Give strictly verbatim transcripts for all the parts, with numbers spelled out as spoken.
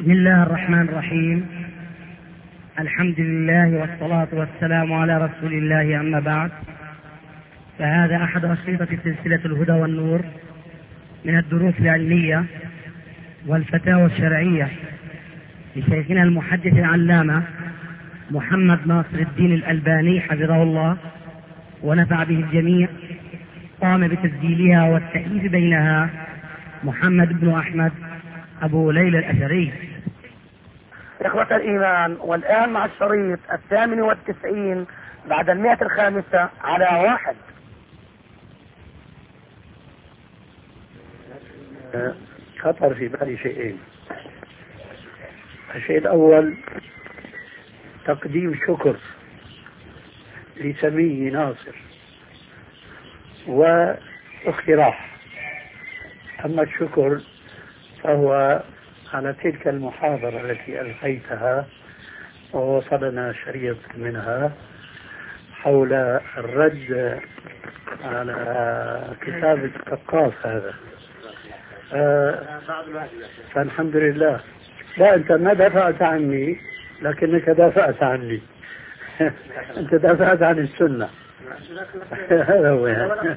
بسم الله الرحمن الرحيم. الحمد لله والصلاة والسلام على رسول الله، أما بعد، فهذا أحد أشرطة سلسلة الهدى والنور من الدروس العلمية والفتاوى الشرعية لشيخنا المحدث العلامة محمد ناصر الدين الألباني حفظه الله ونفع به الجميع. قام بتسجيلها والتأليف بينها محمد بن أحمد أبو ليلى الأثري. إخوة الإيمان، والآن مع الشريط الثامن والتسعين بعد المئة الخامسة على واحد. خطر في بالي شيئين. الشيء الأول تقديم شكر لسمي ناصر واقتراح. أما الشكر فهو على تلك المحاضرة التي ألقيتها ووصلنا شريط منها حول الرد على كتاب الثقاف هذا. آه فالحمد لله. لا، أنت ما دافعت عني لكنك دافعت عني. أنت دافعت عن السنة. هذا هو يعني.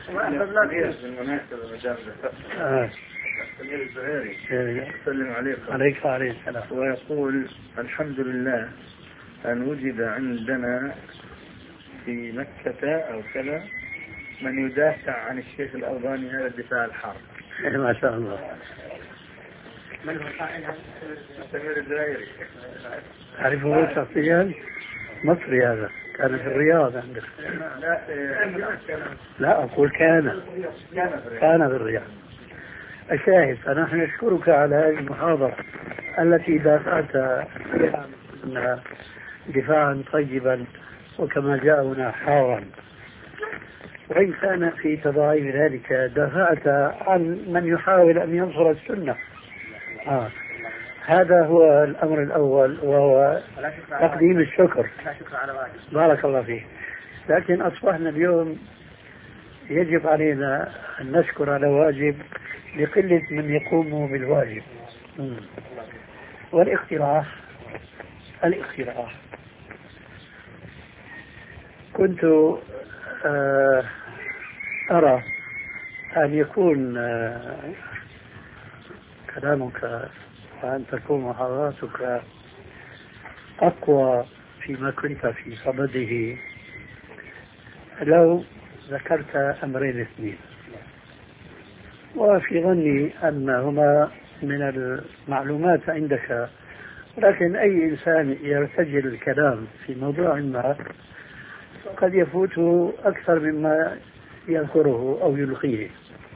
آه. السمير الزهيري يسلم عليكم. عليك وعليه السلام. ويقول: الحمد لله أن وجد عندنا في مكة أو كذا من يدافع عن الشيخ الألباني هذا الدفاع الحار. ما شاء الله. من هو قائلها؟ السمير الزهيري. تعرفه شخصيا؟ مصري هذا، كان في الرياض عندك. لا لا أقول كان كان في الرياض. الشاهد، فنحن نشكرك على هذه المحاضرة التي دافعت عنها دفاعا طيبا وكما جاءنا حارا، وإن كان في تضاعيف ذلك دافعت عن من يحاول أن ينصر السنة. آه. هذا هو الأمر الأول، وهو تقديم الشكر. بارك الله فيك. لكن أصبحنا اليوم يجب علينا أن نشكر على واجب لقلة من يقوم بالواجب. مم. والاقتراح الاقتراح كنت آه أرى أن يكون آه كلامك وأن تكون محاضراتك أقوى فيما كنت في صدده لو ذكرت أمرين اثنين، وفي ظني أنهما من المعلومات عندك، لكن أي إنسان يرتجل الكلام في موضوع ما قد يفوته أكثر مما يذكره أو يلقيه.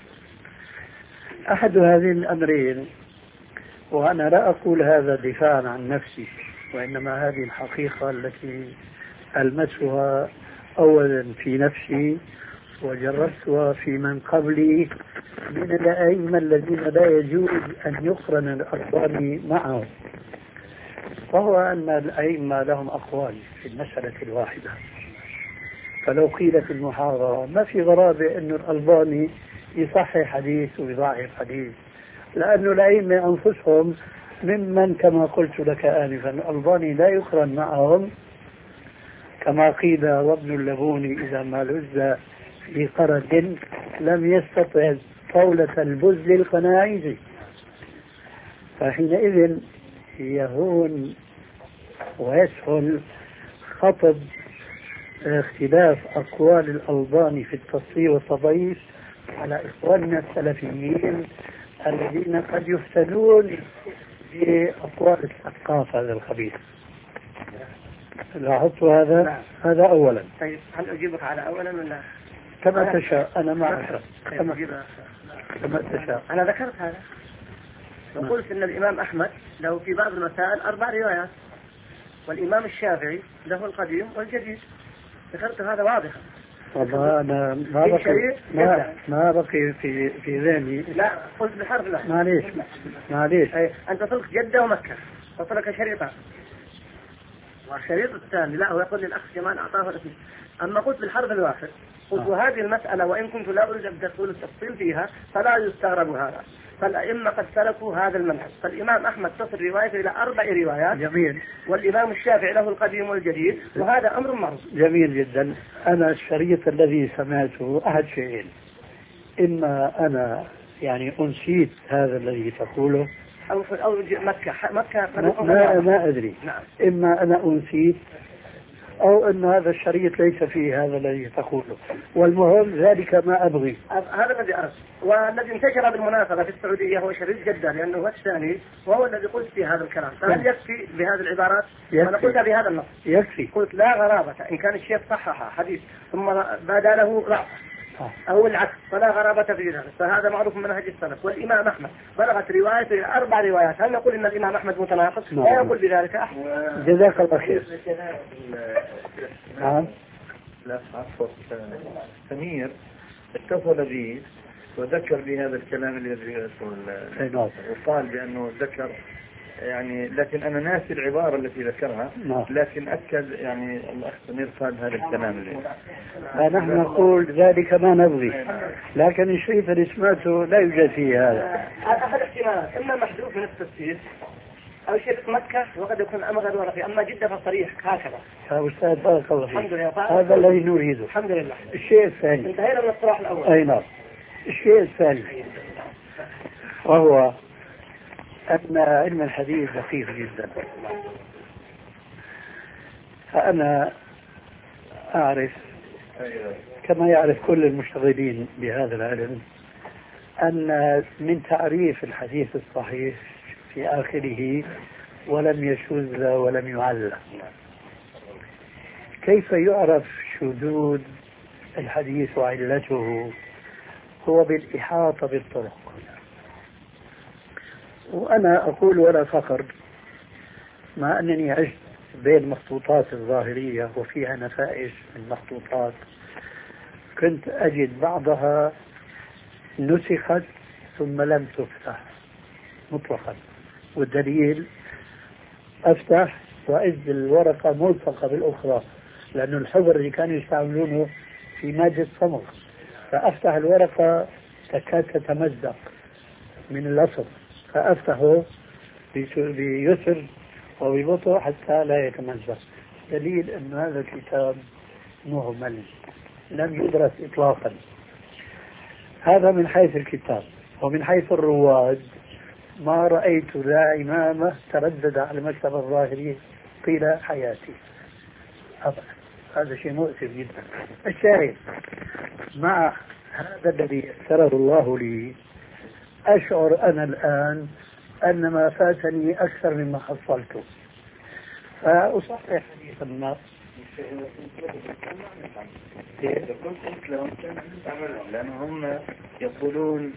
أحد هذين الأمرين، وأنا لا أقول هذا دفاعا عن نفسي، وإنما هذه الحقيقة التي ألمسها أولا في نفسي وجربتها في من قبلي من الأئمة الذين لا يجوز أن يقرن الأقوال معهم، وهو أن الأئمة لهم أقوال في المسألة الواحدة. فلو قيل في المحاضرة ما في غرابة أن الألباني يصحح حديث ويضعف حديث، لأن الأئمة أنفسهم ممن كما قلت لك آنفا الألباني لا يقرن معهم، كما قيل: وابن اللبون إذا ما لز في قرد لم يستطع طاولة البز القناعيز. فحينئذ يهون ويسهل خطب اختلاف أقوال الألباني في التصحيح والتضعيف على إخواننا السلفيين الذين قد يفتنون بأقوال الثقافة هذا الخبيث. لاحظت هذا؟ نعم. هذا أولا. طيب، هل أجيبك على أولا ولا؟ كما تشاء، أنا معك كما, كما تشاء. أنا ذكرت هذا وقلت أن الإمام أحمد له في بعض المسائل أربع روايات، والإمام الشافعي له القديم والجديد. ذكرت هذا واضحا. والله أنا ما بقي ما, ما بقي في في ذهني. لا، قلت بحرف لا. معليش معليش. أي أنت تلك جدة ومكة وصلك شريطان، والشريط الثاني لا، هو يقول الأخ كمان أعطاه الاسم. أما قلت بالحرف الواحد قلت: وهذه المسألة وإن كنت لا أريد أن أدخل التفصيل فيها فلا يستغرب هذا، فالأئمة قد سلكوا هذا المنهج. فالإمام أحمد تصل روايته إلى أربع روايات. جميل. والإمام الشافعي له القديم والجديد، وهذا أمر معروف. جميل جدا. أنا الشريط الذي سمعته أحد شيئين: إما أنا يعني أنسيت هذا الذي تقوله، أو أو مكة مكة ما, ما أدري. نعم. إما أنا أنسيت أو أن هذا الشريط ليس فيه هذا الذي تقوله، والمهم ذلك ما أبغي. هذا الذي أرى. والذي انتشر بالمناسبة في السعودية هو شريط جدا، لأنه هو الثاني وهو الذي قلت في هذا الكلام. فهل يكفي بهذه العبارات؟ أنا قلتها بهذا النص. يكفي. قلت لا غرابة إن كان الشيخ صحح حديث ثم بدا له ضعف أو العكس فلا غرابة في ذلك، فهذا معروف من منهج السلف. والإمام أحمد بلغت روايته إلى أربع روايات، هل نقول إن الإمام أحمد متناقض؟ لا يقول بذلك أحد. جزاك الله خير. نعم. لا عفوا سمير اتصل بي وذكر بهذا الكلام الذي يقول، وقال بأنه ذكر يعني، لكن أنا ناسي العبارة التي ذكرها، لكن أكد يعني الأخ سمير قال هذا الكلام اللي نحن نقول ذلك ما نبغي، لكن الشيء اللي سمعته لا يوجد فيه هذا. أحد الاحتمالات إما محذوف من التفسير أو شيء في مكة وقد يكون أمر غير ورقي، أما جدة فصريح هكذا. يا أستاذ بارك الله فيك. الحمد لله. هذا الذي نريده. الحمد لله. الشيء الثاني. انتهينا من الصراح الأول. أي نعم. الشيء الثاني وهو أن علم الحديث دقيق جدا. فأنا أعرف كما يعرف كل المشتغلين بهذا العلم أن من تعريف الحديث الصحيح في آخره ولم يشذ ولم يعل. كيف يعرف شذوذ الحديث وعلته؟ هو بالإحاطة بالطرق. وأنا أقول ولا فخر، مع أنني عشت بين مخطوطات الظاهرية وفيها نفائس من مخطوطات كنت أجد بعضها نسخت ثم لم تفتح مطلقا، والدليل أفتح وإذ الورقة ملصقة بالأخرى، لأن الحبر اللي كانوا يستعملونه في مادة صمغ، فأفتح الورقة تكاد تتمزق من اللصق، فأفتحه بيسر وببطء حتى لا يتمزق. دليل أن هذا الكتاب مهمل لم يدرس إطلاقا. هذا من حيث الكتاب. ومن حيث الرواد ما رأيت لا إمامة تردد على المكتب الظاهري طيلة حياتي أبدا. هذا شيء مؤسف جدا. الشاهد مع هذا الذي يسره الله لي أشعر أنا الآن أن ما فاتني أكثر مما حصلته، فأصحح حديث النص. لأنهم يقولون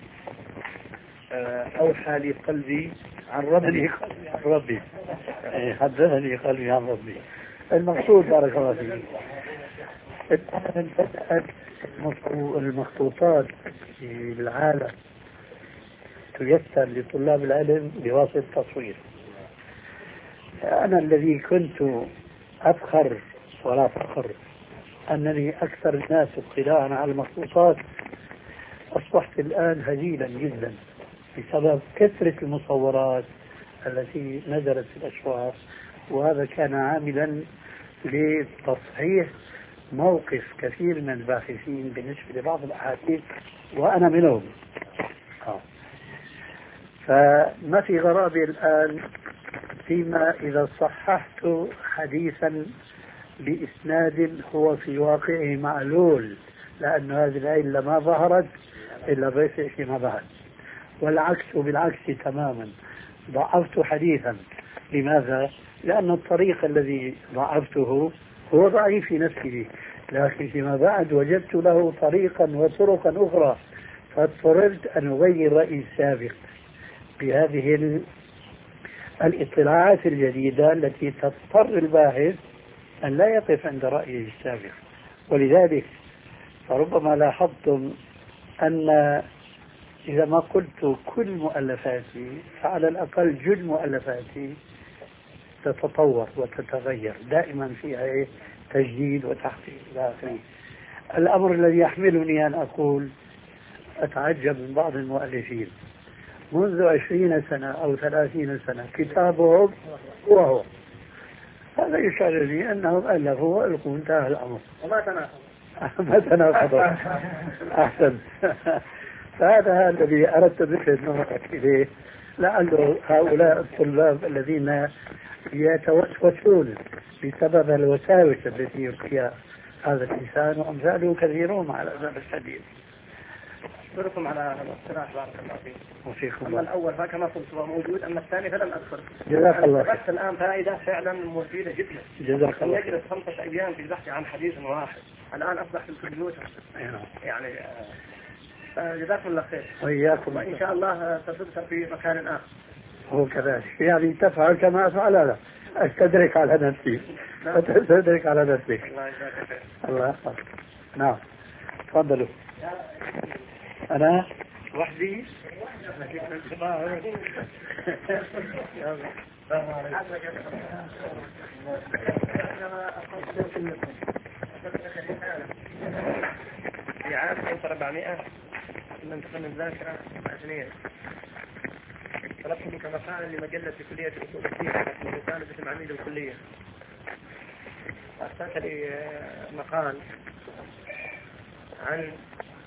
أوحى لي قلبي عن ربي عن ربي حدثني قلبي عن ربي. المقصود بارك الله فيك الآن بدأت المخطوطات في العالم تيسر لطلاب العلم بواسطة التصوير. أنا الذي كنت أفخر ولا فخر أنني أكثر الناس اطلاعا على المخطوطات أصبحت الآن هزيلا جدا بسبب كثرة المصورات التي نزلت في الأسواق، وهذا كان عاملا لتصحيح موقف كثير من الباحثين بالنسبة لبعض الأحاديث وأنا منهم. آه. فما في غرابة الآن فيما إذا صححت حديثا بإسناد هو في واقعه معلول، لأن هذه العلة ما ظهرت إلا بيسع فيما بعد، والعكس بالعكس تماما. ضعفت حديثا، لماذا؟ لأن الطريق الذي ضعفته هو ضعيف في نفسه، لكن فيما بعد وجدت له طريقا وطرقا أخرى، فاضطررت أن أغير رأيي السابق بهذه الاطلاعات الجديدة التي تضطر الباحث أن لا يقف عند رأيه السابق. ولذلك فربما لاحظتم أن إذا ما قلت كل مؤلفاتي فعلى الأقل جل مؤلفاتي تتطور وتتغير، دائما فيها تجديد وتحقيق إلى آخره. الأمر الذي يحملني أن أقول أتعجب من بعض المؤلفين منذ عشرين سنة أو ثلاثين سنة كتابهم هو هو. هذا يشعر لي أنهم ألفوا وألقوا انتهى الأمر وما تناقض. ما تناقضوا. أحسن. فهذا الذي أردت بك نظرك إليه، لعل هؤلاء الطلاب الذين يتوسوسون بسبب الوساوس التي يلقيها هذا الإنسان وأمثاله كثيرون على الأسف الشديد. أشكركم على هذا الاقتراح بارك الله فيكم. وفيكم. أما الأول فكما قلت هو موجود، أما الثاني فلم أذكر. جزاك الله خير. بس الآن فائدة فعلا مفيدة جدا. جزاك الله خير. يجلس خمسة أيام في البحث عن حديث واحد، الآن أصبح في الكمبيوتر. يعني جزاكم الله خير. وإياكم. وإن شاء الله تصدق في مكان آخر. هو كذلك، يعني تفعل كما أفعل أنا، أستدرك على نفسي وتستدرك على نفسك. الله يجزاك خير. الله يحفظك. نعم تفضلوا. أنا وحدي. في عام ألف وأربعمائة من تقنن الذاكرة عشرية طلبت منك مقالا لمجلة في كلية الأصول الدين رسالة باسم عميد الكلية. أرسلت لي مقال عن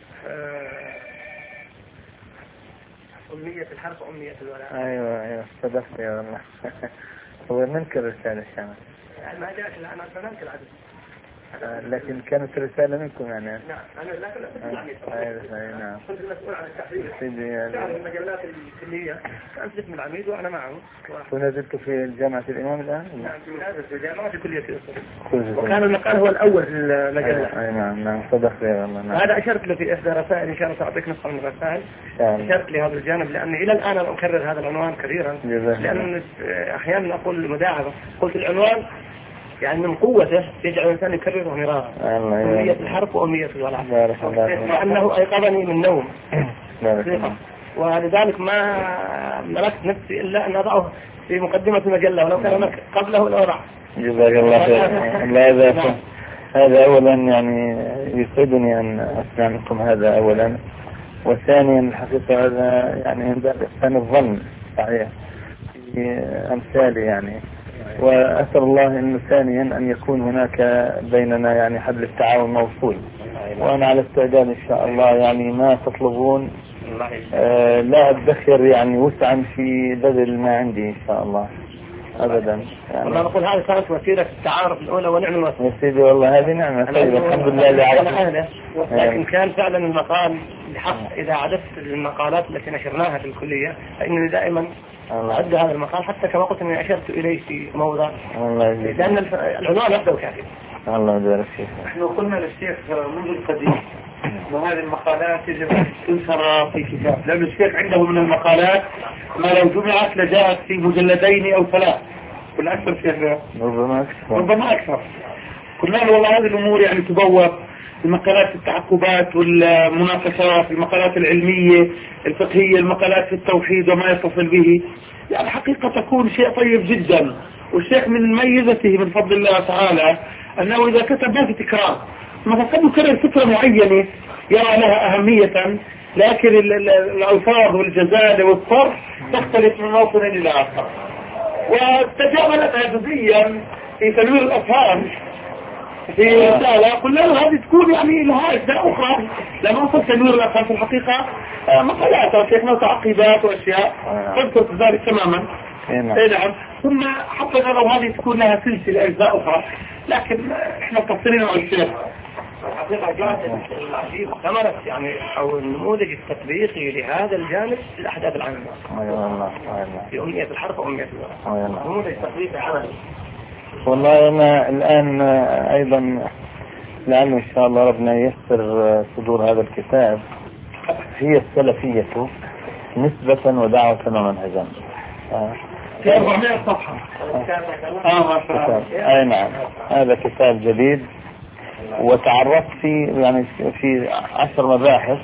أمية الحرب وأمية الولاء. أيوة أيوة صدقت يا والله. هو منكر رسالة الشامل. يعني ما جاءت الآن أنا منكر عدد. آه لكن كانت رسالة منكم يعني. نعم أنا لا كنت أيوة نعم. كنت المسؤول عن التحرير. سيدي يعني. تعرف المجلات الكلية كنت اسم العميد وأنا معه. ونزلت في جامعة الإمام الآن؟ نعم في جامعة كلية الأصول. وكان المقال هو الأول في المجلة. أي نعم نعم صدقت يا والله. نعم. هذا أشرت له في إحدى رسائل إن شاء الله سأعطيك نسخة من الرسائل. أشرت لهذا الجانب لأني إلى الآن أنا أكرر هذا العنوان كثيرا. لأن أحيانا أقول مداعبة قلت العنوان يعني من قوته يجعل الإنسان يكرره مرارا. أمية الحرب وأمية الولاء. لأنه أيقظني من نوم. ولذلك ما ملكت نفسي إلا أن أضعه في مقدمة المجلة ولو كان قبله لأضع. جزاك الله خير. لا هذا هذا أولا يعني يسعدني أن أسمع منكم هذا أولا، وثانيا الحقيقة هذا يعني عند الإحسان الظن صحيح في أمثالي يعني، وأسأل الله إنه ثانيا أن يكون هناك بيننا يعني حبل التعاون موصول، وأنا على استعداد إن شاء الله يعني ما تطلبون آه لا أدخر يعني وسعا في بذل ما عندي إن شاء الله أبدا يعني. والله نقول هذه كانت وسيلة التعارف الأولى ونعم الوسيلة. يا سيدي والله هذه نعمة طيبة الحمد لله اللي عرفت. لكن كان فعلا المقال بحق إذا عدت المقالات التي نشرناها في الكلية فإنني دائما أعد هذا المقال حتى كما قلت أني أشرت إليه في موضع لأن العنوان أبدأ كافي. الله يبارك فيك. نحن قلنا للشيخ منذ القديم وهذه المقالات يجب أن تنشر في كتاب، لأن الشيخ عنده من المقالات ما لو جمعت لجاءت في مجلدين أو ثلاث والأكثر شيخ ربما أكثر ربما أكثر. قلنا له والله هذه الأمور يعني تبوب المقالات التعقبات والمناقشات، المقالات العلمية الفقهية، المقالات في التوحيد وما يتصل به، يعني حقيقة تكون شيء طيب جدا. والشيخ من ميزته من فضل الله تعالى أنه إذا كتب ما في تكرار، مثلا قد يكرر فكرة معينة يرى لها أهمية لكن الألفاظ والجزالة والصرف تختلف من موطن إلى آخر، وتجاهلتها جزئيا في تنوير الأفهام في رسالة قلنا له هذه تكون يعني لها أجزاء أخرى لما وصل تنوير الأفهام في الحقيقة مقالات وشيخنا وتعقيبات وأشياء تذكر ذلك تماما. نعم. ثم حطنا لو هذه تكون لها سلسلة أجزاء أخرى، لكن احنا مقصرين على الشيخ الحقيقة جاءت العجيب ثمرت يعني أو النموذج التطبيقي لهذا الجانب في الأحداث العامة. أيوة الله في أمنية الحرب وأمنية الولاء. نموذج تطبيقي عملي. والله أنا الآن أيضا لعل إن شاء الله ربنا ييسر صدور هذا الكتاب هي السلفية نسبة ودعوة ومنهجا. في أربعمائة صفحة. آه أي نعم هذا كتاب جديد وتعرفت في يعني في عشر مباحث.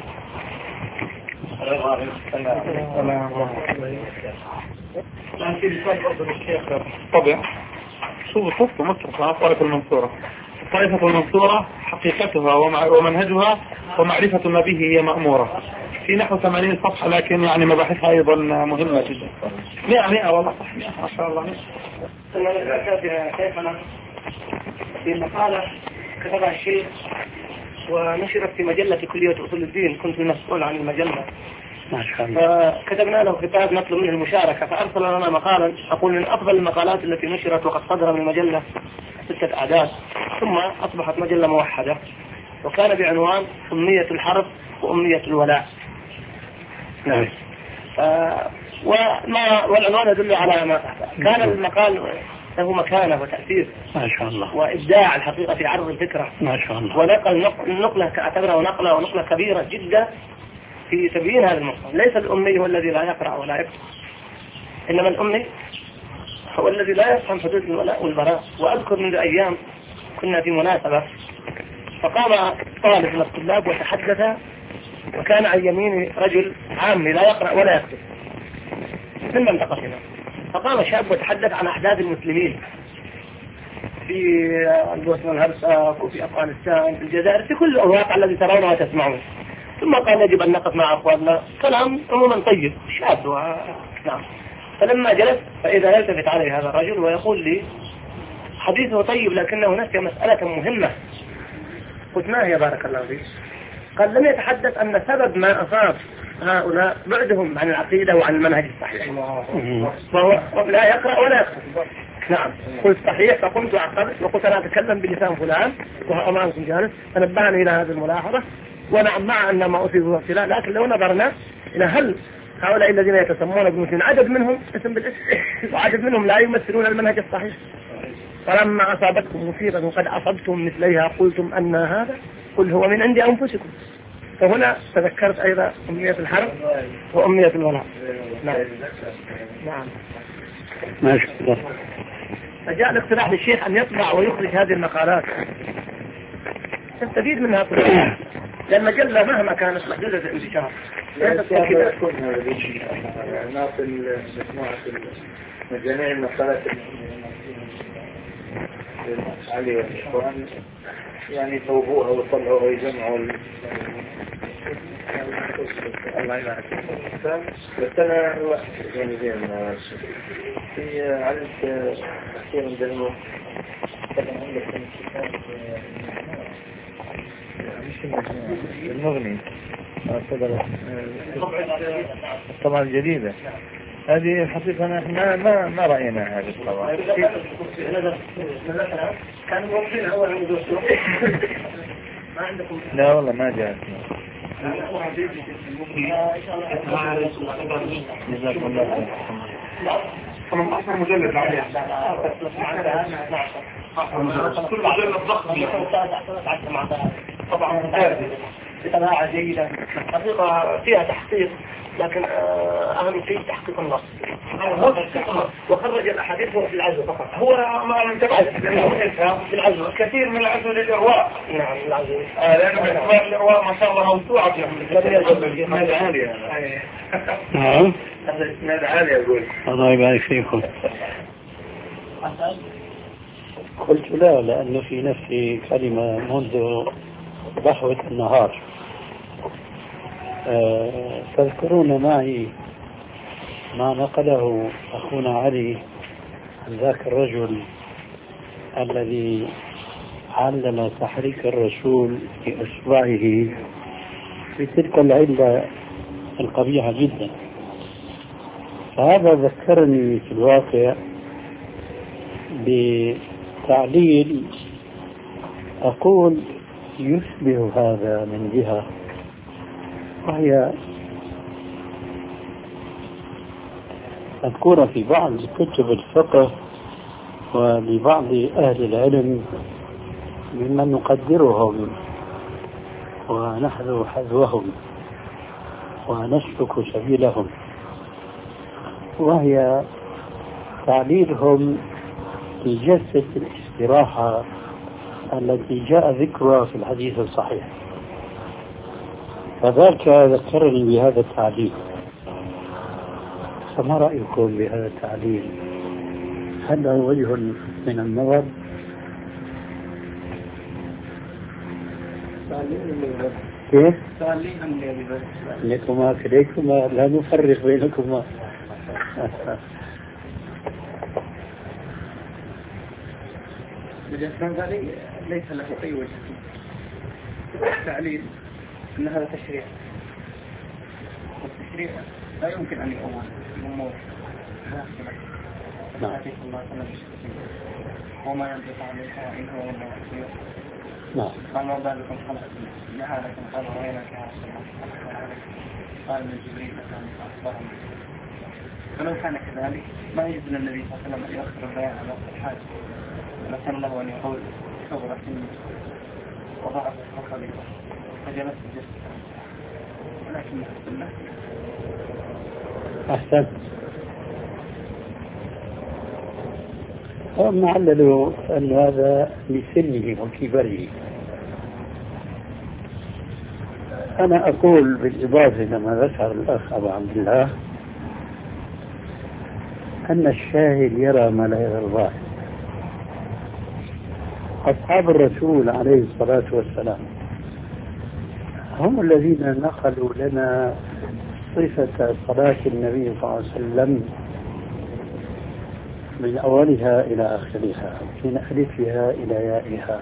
طبعا شو صفته مصر في المنصورة الطائفة المنصورة حقيقتها ومنهجها ومعرفة ما به هي مأمورة، في نحو ثمانين صفحة، لكن يعني مباحثها أيضا مهمة جدا. مئة مئة والله صح، مئة ما شاء الله. في مقالة كتبها الشيخ ونشرت في مجلة كلية أصول الدين، كنت المسؤول عن المجلة ما شاء الله. فكتبنا له كتاب نطلب منه المشاركة، فأرسل لنا مقالا أقول من أفضل المقالات التي نشرت وقد صدر من المجلة ستة أعداد، ثم أصبحت مجلة موحدة، وكان بعنوان أمنية الحرب وأمنية الولاء. نعم. آه وما والعنوان يدل على ما كان المقال له مكانة وتأثير ما شاء الله، وإبداع الحقيقة في عرض الفكرة ما شاء الله، ونقل نقلة أعتبرها نقلة ونقلة كبيرة جدا في تبيين هذا المفهوم. ليس الأمي هو الذي لا يقرأ ولا يكتب، إنما الأمي هو الذي لا يفهم حدود الولاء والبراء. وأذكر منذ أيام كنا في مناسبة فقام طالب من الطلاب وتحدث، وكان عن يمين رجل عامي لا يقرأ ولا يكتب من منطقتنا، فقام شاب وتحدث عن أحداث المسلمين في البوسنة والهرسك وفي أفغانستان في الجزائر في كل الواقع الذي ترونه وتسمعون، ثم قال يجب أن نقف مع أخواننا. كلام عموما طيب شاب و... نعم. فلما جلس فإذا يلتفت علي هذا الرجل ويقول لي حديثه طيب لكن هناك مسألة مهمة. قلت ما هي بارك الله فيك؟ قال لم يتحدث أن سبب ما أصاب هؤلاء بعدهم عن العقيدة وعن المنهج الصحيح، وهو لا يقرأ ولا يكتب. نعم. قلت صحيح، فقمت وعقبت وقلت أنا أتكلم بلسان فلان وهو أمامكم جالس، فنبهني إلى هذه الملاحظة. ونعم مع أن ما أصيبه ابتلاء، لكن لو نظرنا إلى هل هؤلاء الذين يتسمون بمسلمين عدد منهم اسم بالاسم وعدد منهم لا يمثلون المنهج الصحيح، فلما أصابتكم مصيبة وقد أصبتم مثليها قلتم أن هذا قل هو من عند أنفسكم. فهنا تذكرت أيضا أمنية الحرب وأمنية الولاء. نعم. نعم. ما شاء الله. فجاء الاقتراح للشيخ أن يطبع ويخرج هذه المقالات تستفيد منها طبعا، لأن المجلة مهما كانت محدودة الانتشار يكون هذا الشيء ناقل مجموعة جميع المقالات علي والإخوان يعني يصوبوها ويطلعوها ويجمعوا. الله يبارك بس أنا يعني زين في علمت كثير من ذنوب طبعا عندك المغني طبعا الجديدة هذه الحقيقة احنا ما ما رأينا هذه الطبعا. كان موجودين أول عند السوق ما عندكم؟ لا والله ما جاءتنا. جزاكم الله خير. ثمانية عشر مجلد عليها. كل مجلد ضخم طبعا ممتاز بطباعة جيدة حقيقة فيها تحقيق، لكن أهم شيء تحقيق النص. وخرج الأحاديث هو في العزو فقط، هو ما من تبع في العزو كثير من العزو للإرواء. نعم العزو لأنه بإخبار الإرواء ما شاء الله موسوعة الإسناد عالية. نعم. الإسناد عالية أقول. الله يبارك فيكم. قلت لا، لأنه في نفسي كلمة منذ ضحوة النهار. أه تذكرون معي ما نقله أخونا علي عن ذاك الرجل الذي علل تحريك الرسول في أصبعه بتلك العلة القبيحة جدا. فهذا ذكرني في الواقع بتعليل أقول يشبه هذا من جهة، وهي مذكورة في بعض كتب الفقه ولبعض أهل العلم ممن نقدرهم ونحذو حذوهم ونسلك سبيلهم، وهي تعليلهم لجلسة الاستراحة التي جاء ذكرها في الحديث الصحيح. فذاك ذكرني بهذا التعليل، فما رأيكم بهذا التعليل؟ هل له وجه من النظر؟ كيف؟ سؤال لي أم لي بس؟ لكما كليكما لا نفرق بينكما. بالإسلام هذه ليس له أي وجه تعليل أن هذا تشريع، والتشريع لا يمكن أن يؤول الأمور. نعم. وما ينطق عن الهوى إن هو إلا وحي يوحى. نعم. قال ما بالكم خلق جهالكم قال وينك يا رسول الله قال من جبريل أتاني فأخبرني. فلو كان كذلك ما يجوز للنبي صلى الله عليه وسلم أن يؤخر البيان على وقت الحاجة، ولكن الله أن يقول كبر سني وضعف فقري فجلست جسد، ولكن السنة. أحسن. هم عللوا أن هذا لسنه وكبره. أنا أقول بالإضافة لما ذكر الأخ أبو عبد الله أن الشاهد يرى ما لا يرى الظاهر. أصحاب الرسول عليه الصلاة والسلام هم الذين نقلوا لنا صفة صلاة النبي صلى الله عليه وسلم من أولها إلى آخرها، من ألفها إلى يائها.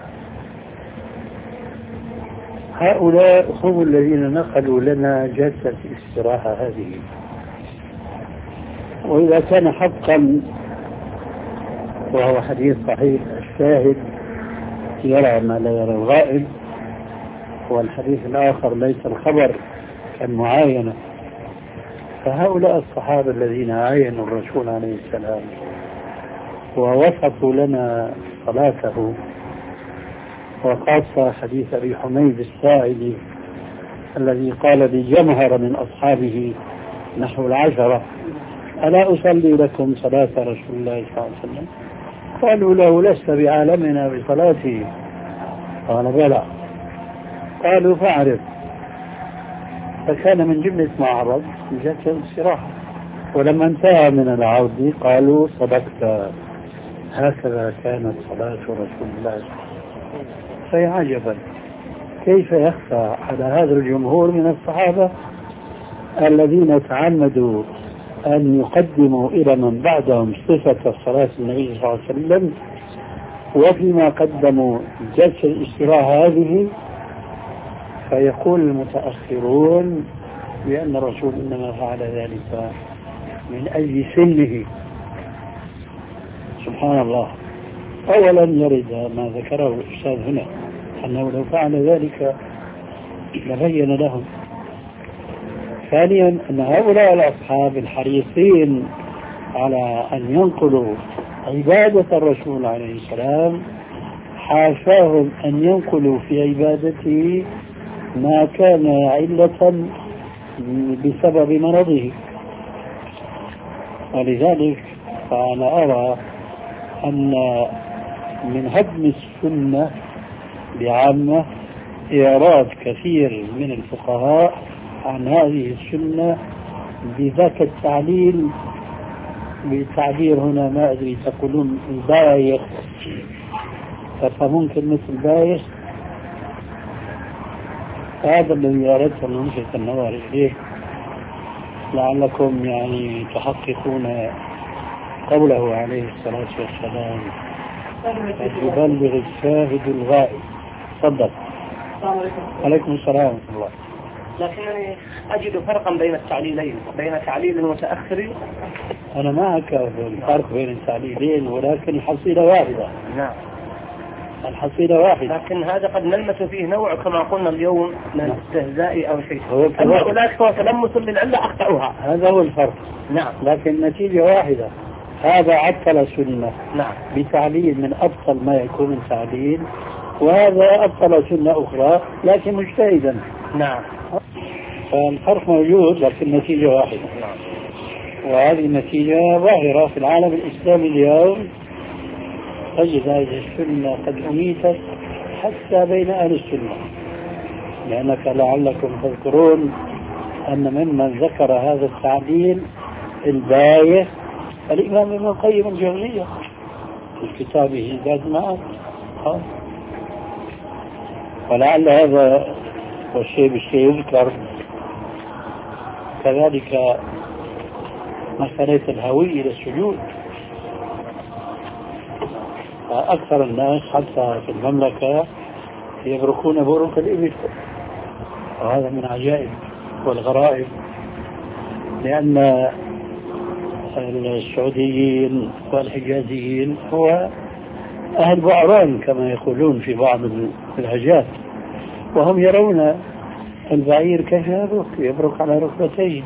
هؤلاء هم الذين نقلوا لنا جلسة الاستراحة هذه. وإذا كان حقا وهو حديث صحيح الشاهد يرى ما لا يرى الغائب، والحديث الآخر ليس الخبر كالمعاينة، فهؤلاء الصحابة الذين عاينوا الرسول عليه السلام ووصفوا لنا صلاته، وخاصة حديث أبي حميد الساعدي الذي قال لجمهر من أصحابه نحو العشرة: ألا أصلي لكم صلاة رسول الله صلى الله عليه وسلم؟ قالوا له: لست بعالمنا بصلاته. قال: بلى. قالوا: فاعرف. فكان من جملة ما عرض جلسة الاستراحة. ولما انتهى من العرض قالوا: صدقت، هكذا كانت صلاة رسول الله صلى الله عليه وسلم. فيا عجبا كيف يخفى على هذا الجمهور من الصحابة الذين تعمدوا أن يقدموا إلى من بعدهم صفة صلاة النبي صلى الله عليه وسلم، وفيما قدموا جلسة الاستراحة هذه فيقول المتأخرون بأن الرسول إنما فعل ذلك من أجل سنه. سبحان الله. أولا يرد ما ذكره الأستاذ هنا أنه لو فعل ذلك لبين لهم. ثانيا أن هؤلاء الأصحاب الحريصين على أن ينقلوا عبادة الرسول عليه السلام حاشاهم أن ينقلوا في عبادته ما كان علة بسبب مرضه. ولذلك فأنا أرى أن من هدم السنة بعامة إعراض كثير من الفقهاء عن هذه السنة بذاك التعليل، بالتعبير هنا ما أدري تقولون بايخ، فممكن مثل بايخ. هذا الذي أردت أن نلفت النظر إليه لعلكم يعني تحققون قوله عليه الصلاة والسلام: يبلغ الشاهد الغائب. تفضل. السلام عليكم. عليكم السلام ورحمة الله. لكنني أجد فرقا بين التعليلين، بين تعليل المتأخر. أنا معك في الفرق بين التعليلين، ولكن الحصيلة واحدة. نعم. الحصيلة واحدة. لكن هذا قد نلمس فيه نوع كما قلنا اليوم من الاستهزاء أو شيء. أما أولئك هو تلمس للعلة أخطأوها. هذا هو الفرق. نعم. لكن النتيجة واحدة. هذا عطل سنة نعم بتعليل من أبطل ما يكون من تعليل، وهذا أبطل سنة أخرى لكن مجتهدا. نعم. فالفرق موجود لكن النتيجة واحدة. نعم. وهذه النتيجة ظاهرة في العالم الإسلامي اليوم. تجد هذه السنة قد أميتت حتى بين أهل السنة، لأنك لعلكم تذكرون أن ممن ذكر هذا التعليل البايخ الإمام ابن القيم الجوزية في كتابه زاد المعاد. ولعل هذا والشيء بالشيء يذكر كذلك مسألة الهوي إلى السجود. أكثر الناس حتى في المملكة يبركون برك الإبل، وهذا من عجائب والغرائب، لأن السعوديين والحجازيين هو أهل بعران كما يقولون في بعض اللهجات، وهم يرون البعير كيف يبرك يبرك على ركبتيه.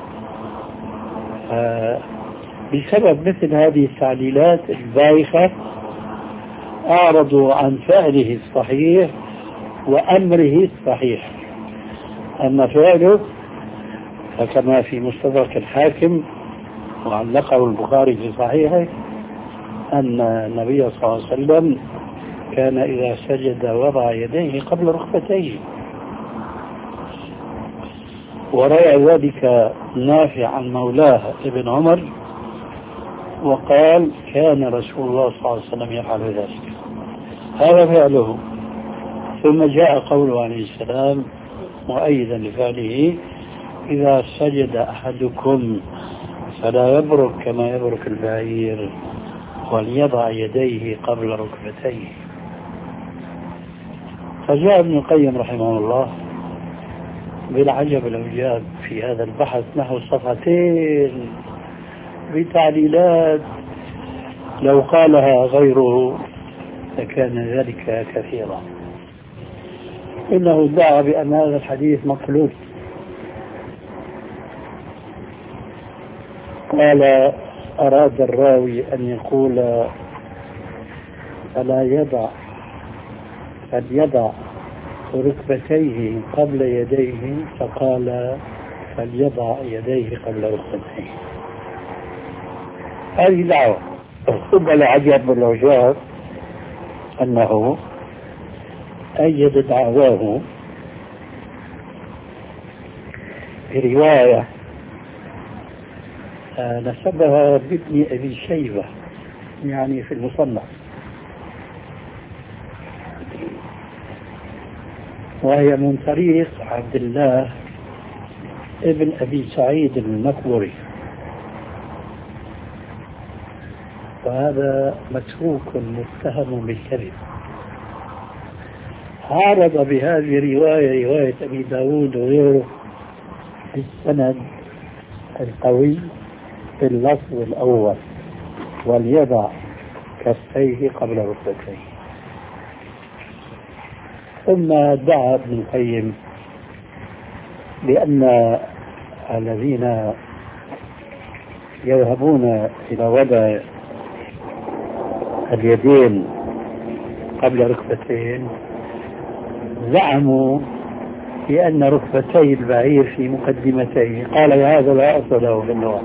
بسبب مثل هذه التعليلات البايخة أعرضوا عن فعله الصحيح وأمره الصحيح. أما فعله فكما في مستدرك الحاكم وعلقه البخاري في صحيحه أن النبي صلى الله عليه وسلم كان إذا سجد وضع يديه قبل ركبتيه، وروى ذلك نافع عن مولاه ابن عمر وقال كان رسول الله صلى الله عليه وسلم يفعل ذلك. هذا فعله. ثم جاء قوله عليه السلام مؤيدا لفعله إذا سجد أحدكم فلا يبرك كما يبرك البعير وليضع يديه قبل ركبتيه. فجاء ابن القيم رحمه الله بالعجب العجاب في هذا البحث نحو صفحتين بتعليلات لو قالها غيره لكان ذلك كثيرا. إنه ادعى بأن هذا الحديث مقلوب. قال أراد الراوي أن يقول فلا يضع فليضع ركبتيه قبل يديه، فقال فليضع يديه قبل ركبتيه. هذه دعوة. ثم العجب والعجاب أنه أيد دعواه برواية نسبها بابن أبي شيبة يعني في المصنف، وهي من طريق عبد الله ابن أبي سعيد المقبري، وهذا متروك متهم بالكذب. عارض بهذه الرواية رواية أبي داود وغيره بالسند القوي في اللفظ الأول وليضع كفيه قبل ركبتيه. ثم دعا ابن القيم بأن الذين يذهبون إلى وضع اليدين قبل ركبتين زعموا بأن ركبتي البعير في مقدمتيه. قال هذا لا أصل له في اللغة.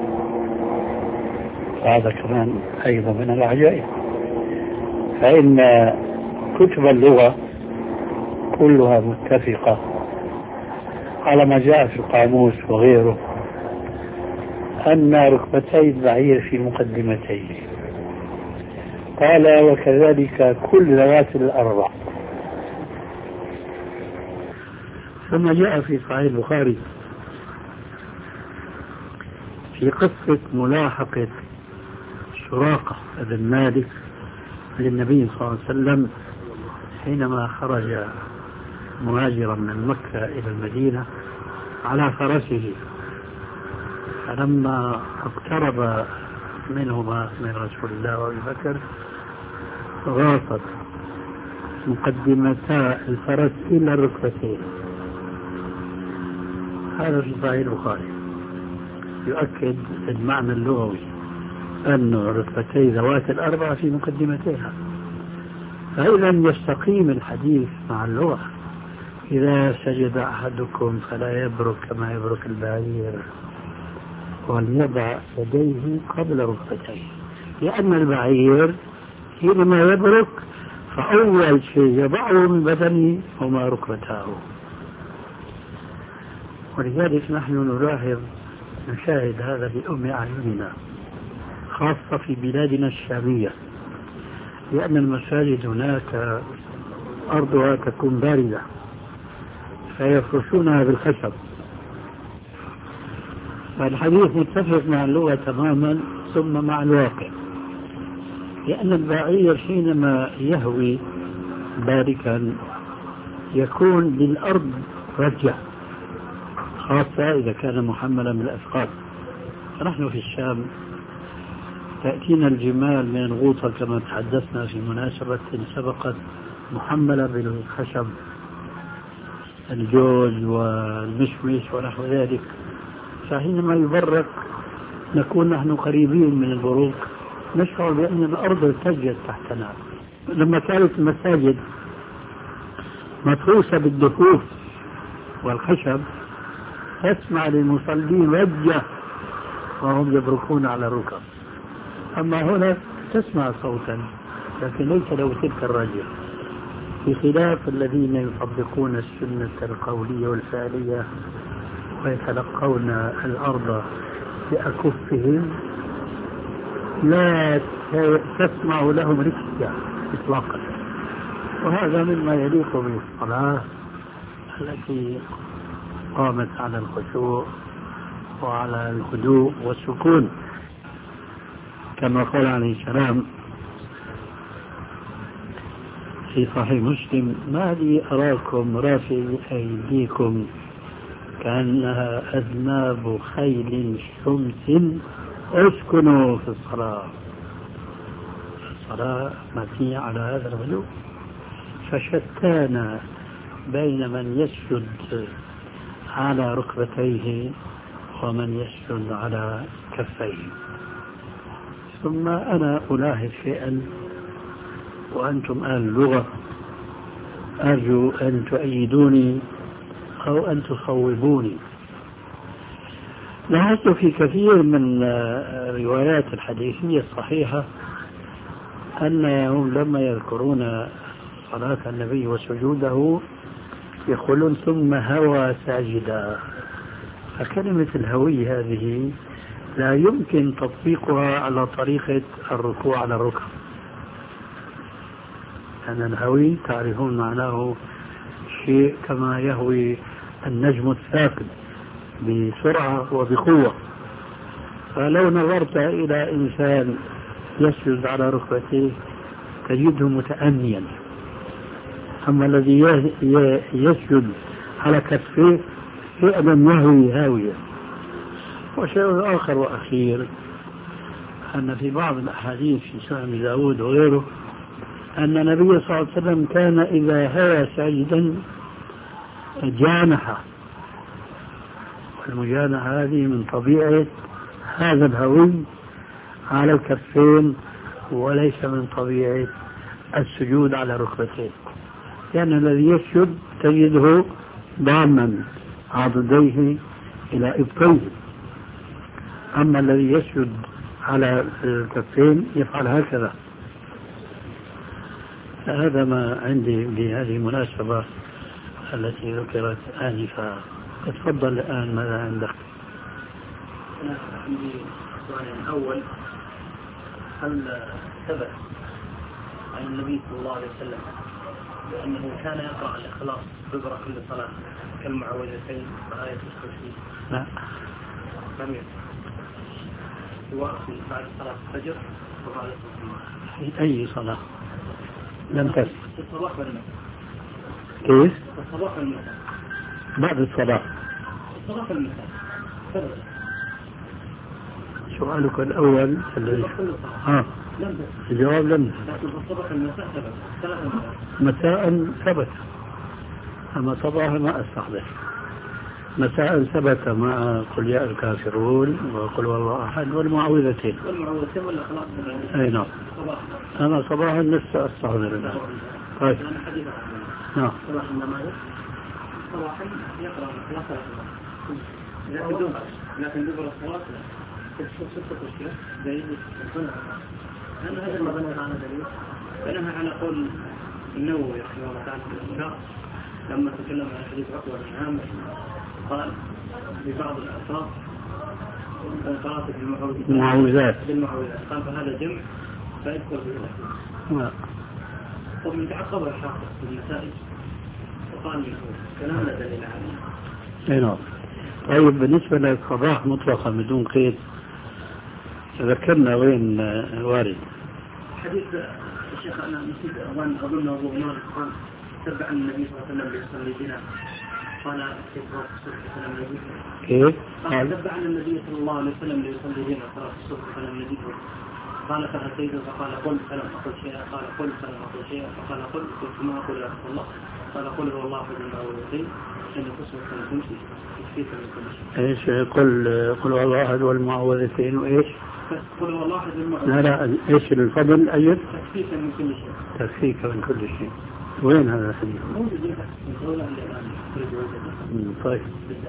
هذا كمان أيضا من العجائب، فإن كتب اللغة كلها متفقة على ما جاء في القاموس وغيره أن ركبتي البعير في مقدمتيه. قال وكذلك كل ذوات الأربع. ثم جاء في صحيح البخاري في قصة ملاحقة سراقة بن مالك للنبي صلى الله عليه وسلم حينما خرج مهاجرا من مكة إلى المدينة على فرسه، فلما اقترب منهما من رسول الله وابي بكر غاصت مقدمتا الفرس إلى الركبتين. هذا في صحيح البخاري يؤكد المعنى اللغوي أن ركبتي ذوات الأربعة في مقدمتها. فإذا يستقيم الحديث مع اللغة. إذا سجد أحدكم فلا يبرك كما يبرك البعير وليضع يديه قبل ركبتيه، لأن البعير حينما يبرك فأول شيء يضعه من بدنه هما ركبتاه. ولذلك نحن نلاحظ نشاهد هذا بأم أعيننا خاصة في بلادنا الشامية، لأن المساجد هناك أرضها تكون باردة فيفرشونها بالخشب. فالحديث متفق مع اللغة تماما ثم مع الواقع، لأن البعير حينما يهوي باركا يكون للأرض رجع، خاصة إذا كان محملا بالأثقال. نحن في الشام تأتينا الجمال من الغوطة كما تحدثنا في مناسبة سبقت محملة بالخشب، الجوز والمشمش ونحو ذلك، فحينما يبرك نكون نحن قريبين من البروق، نشعر بأن الأرض ارتجت تحتنا. لما كانت المساجد متروسة بالدفوف والخشب تسمع للمصلين رجة وهم يبركون على الركب، أما هنا تسمع صوتا لكن ليس له تلك الرجة، بخلاف الذين يطبقون السنة القولية والفعلية ويتلقون الأرض بأكفهم لا تسمع لهم ركزة إطلاقا. وهذا مما يليق بالصلاة التي قامت على الخشوع وعلى الهدوء والسكون، كما قال عليه السلام في صحيح مسلم: ما لي أراكم رافعي أيديكم كأنها أذناب خيل شمس، اسكنوا في الصلاة. الصلاة مبنية على هذا الهدوء، فشتان بين من يسجد على ركبتيه ومن يسجد على كفيه. ثم أنا ألاحظ شيئا وأنتم أهل اللغة، أرجو أن تؤيدوني أو أن تصوبوني. لاحظت في كثير من روايات الحديثية الصحيحة أنهم لما يذكرون صلاة النبي وسجوده يقولون ثم هوى ساجدا. فكلمة الهوي هذه لا يمكن تطبيقها على طريقة الركوع على الركب، أن الهوي تعرفون معناه شيء كما يهوي النجم الثاقب بسرعة وبقوة. فلو نظرت إلى إنسان يسجد على ركبتيه تجده متأنيا، أما الذي يسجد على كتفيه فعلا يهوي هاوية. وشيء آخر وأخير أن في بعض الأحاديث في سنن داود وغيره أن النبي صلى الله عليه وسلم كان إذا هوى ساجدا جانح، والمجانحة هذه من طبيعة هذا الهوي على الكفين وليس من طبيعة السجود على ركبتين، لأن الذي يسجد تجده ضاما عضديه إلى إبطيه، أما الذي يسجد على الكفين يفعل هكذا. هذا ما عندي بهذه المناسبة التي ذكرت آنفا. تفضل الآن، ماذا عندك؟ عندي سؤالين. أول، هل ثبت عن النبي صلى الله عليه وسلم بأنه كان يقرأ الإخلاص دبر كل صلاة كالمعوذتين وآية الكرسي؟ لا، لم يكن، سواء في بعد صلاة الفجر وبعد الصلاة. في أي صلاة؟ لم تثبت. في الصباح والمساء. كيف؟ في الصباح والمساء. بعد الصلاة. في الصباح والمساء. ثبت. سؤالك الأول الذي آه. الجواب لم لكن في الصباح والمساء ثبت. ثلاث مرات. مساء ثبت، أما صباحا ما أستحضر. مساء ثبت مع قل يا الكافرون وقل والله أحد والمعوذتين. والمعوذتين والإخلاص. أي نعم. أنا صباحا لسه أستحضر الآن. طيب. نعم. صباحا النماذج. صباحا يقرأ الإخلاص لكن دون لكن دبر الصلاة لا. ستة أشياء دليل السنة. لأن هذا ما بنى على دليل. بناها على قول النووي رحمه الله تعالى في الإشراق لما تكلم عن حديث عقبة بن عامر قال ببعض الألفاظ قراءة المعوذات بالمعوذات، قال فهذا جمع فيذكر به. ومن تعقب الحافظ في النتائج وقال كلام لا دليل عليه. نعم. طيب بالنسبة للقضاء مطلقا بدون قيد ذكرنا وين وارد؟ حديث الشيخ أنا نسيت أظن أظن أبو عمر قال تبع النبي صلى الله عليه وسلم يصلي بنا قال في صلاة الصبح فلم نجده. كيف؟ قال تبع النبي صلى الله عليه وسلم يصلي بنا صلاة الصبح فلم نجده. قال فأتيت فقال قل فلم أقل شيئا قال قل فلم أقل شيئا فقال قل قلت ما أقول يا رسول الله قال قل هو الله أحد المعوذين أن تصبح فلم تمشي تكفيك من كل شيء. ايش قل قل هو الله أحد والمعوذتين وإيش؟ قل هو الله أحد المعوذين. لا لا ايش الفضل أيضا؟ تكفيك من كل شيء. تكفيك من كل شيء. وين هذا الحديث؟ موجود في الدولة اللي الآن. طيب.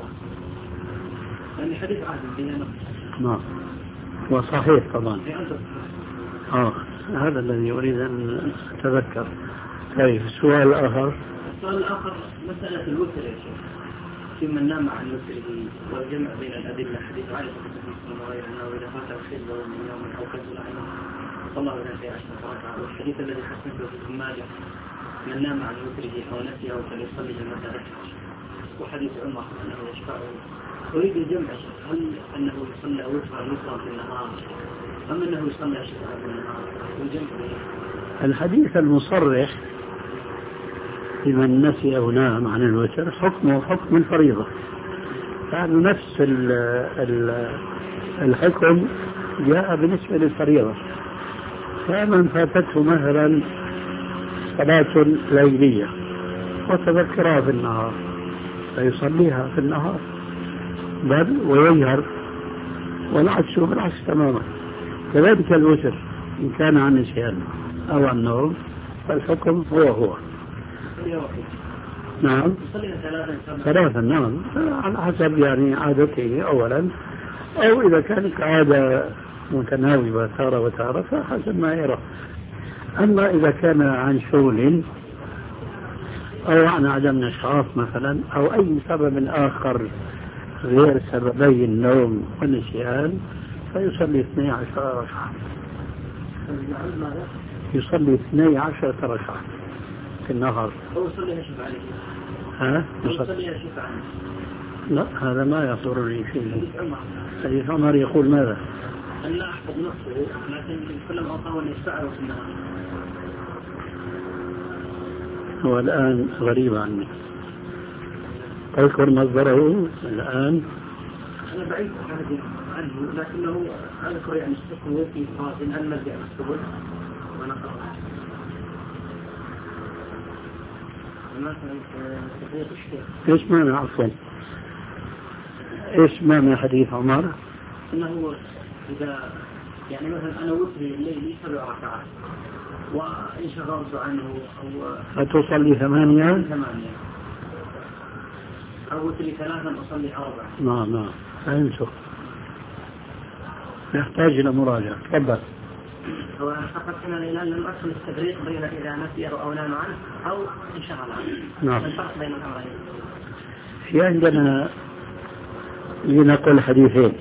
يعني حديث عهد بيننا. نعم. وصحيح طبعا. آه هذا الذي أريد أن أتذكر. طيب السؤال الآخر. السؤال الآخر مسألة الوتر يا شيخ. في من نام عن وتره والجمع بين الأدلة حديث عائشة رضي الله عنها وإذا فات الخير من يوم أو كسل عنه صلى الله عليه وسلم. والحديث الذي حسنته في ابن ماجه من نام عن وتره أو نسيه فليصلي جماعة ذكر. وحديث عمر أنه يشفعه. أريد الجمع هل أنه يصلى وترا يسرا في النهار أم أنه يصلى شفعا في النهار والجمع الحديث المصرح لمن نسي أو نام عن الوتر حكمه حكم الفريضة فإنه نفس ال ال الحكم جاء بالنسبة للفريضة. فمن فاتته مثلا صلاة ليلية وتذكرها في النهار فيصليها في النهار بل ويجهر والعكس بالعكس تماما. كذلك الوتر إن كان عن نسيان أو عن نوم فالحكم هو هو. نعم ثلاثا نعم على حسب يعني عادته أولا أو إذا كانت عادة متناوبة تارة وتارة فحسب ما يرى. أما إذا كان عن شغل أو عن عدم نشاط مثلا أو أي سبب آخر غير سببي النوم والنسيان فيصلي اثني عشر ركعة. يصلي اثني عشر ركعة في النهار. هو يصلي شفعا عليه. ها؟ يصلي شفعا. لا هذا ما يضرني فيه. حديث عمر يقول ماذا؟ أن لا أحفظ نفسه لكن كلما أطاول يشفعه في النهار. هو الآن غريب عني. تذكر مصدره الآن؟ أنا بعيد عنه لكنه أذكر يعني السكن في فاضل أن نرجع السبل ونقرأ. ايش معنى عفوا؟ ايش معنى حديث عمر؟ انه اذا يعني مثلا انا وتري الليل سبع ركعات وان شغلت عنه او هتصلي ثمانية؟ ثمانية او وتري ثلاثا اصلي اربعة. نعم نعم فهمت. نحتاج الى مراجعة. تفضل. هو فقط أن الإنسان لم أصل التفريق بين إذا نسي أو نام عنه أو انشغل عنه. نعم. الفرق بين الأمرين. في عندنا لنقل حديثين.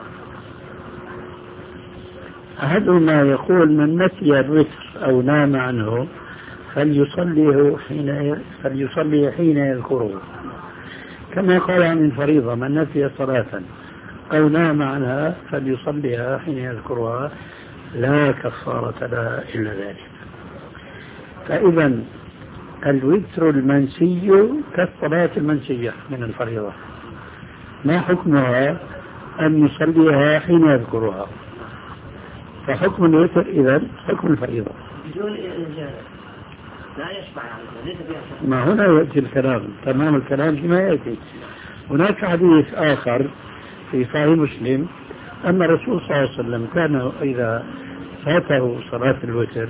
أحدهما يقول من نسي الوتر أو نام عنه فليصليه حين فليصلي حين يذكره كما قال عن الفريضة من نسي صلاة أو نام عنها فليصليها حين يذكرها لا كفارة لها إلا ذلك. فإذا الوتر المنسي كالصلاة المنسية من الفريضة ما حكمها أن يصليها حين يذكرها. فحكم الوتر إذا حكم الفريضة بدون إجازة لا يشبع ليس فيها. ما هنا يأتي الكلام تمام الكلام فيما يأتي. هناك حديث آخر في صحيح مسلم أن الرسول صلى الله عليه وسلم كان إذا فاته صلاة الوتر